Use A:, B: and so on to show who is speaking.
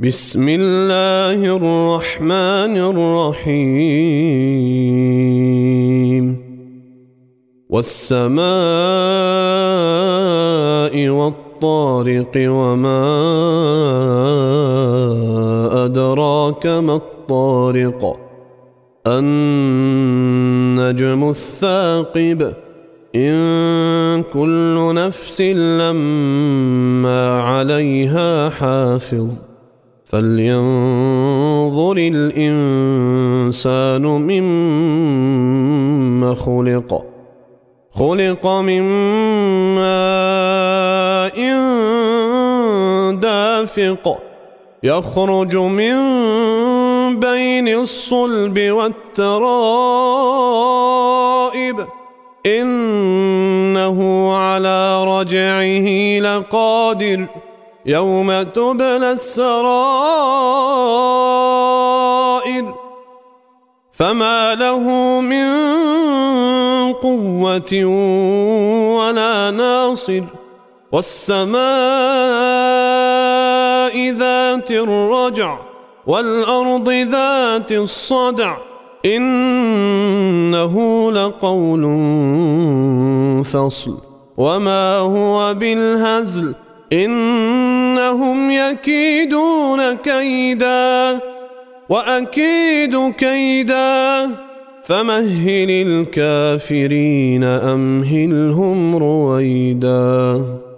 A: بسم الله الرحمن الرحيم والسماء والطارق وما أدراك ما الطارق النجم الثاقب إن كل نفس لما عليها حافظ فلينظر الإنسان مما خلق من ماء دافق يخرج من بين الصلب والترائب إنه على رجعه لقادر يوم تبلى السرائر فما له من قوة ولا ناصر والسماء ذات الرجع والأرض ذات الصدع إنه لقول فصل وما هو بالهزل إنهم يكيدون كيدا وأكيد كيدا فمهل الكافرين أمهلهم رويدا.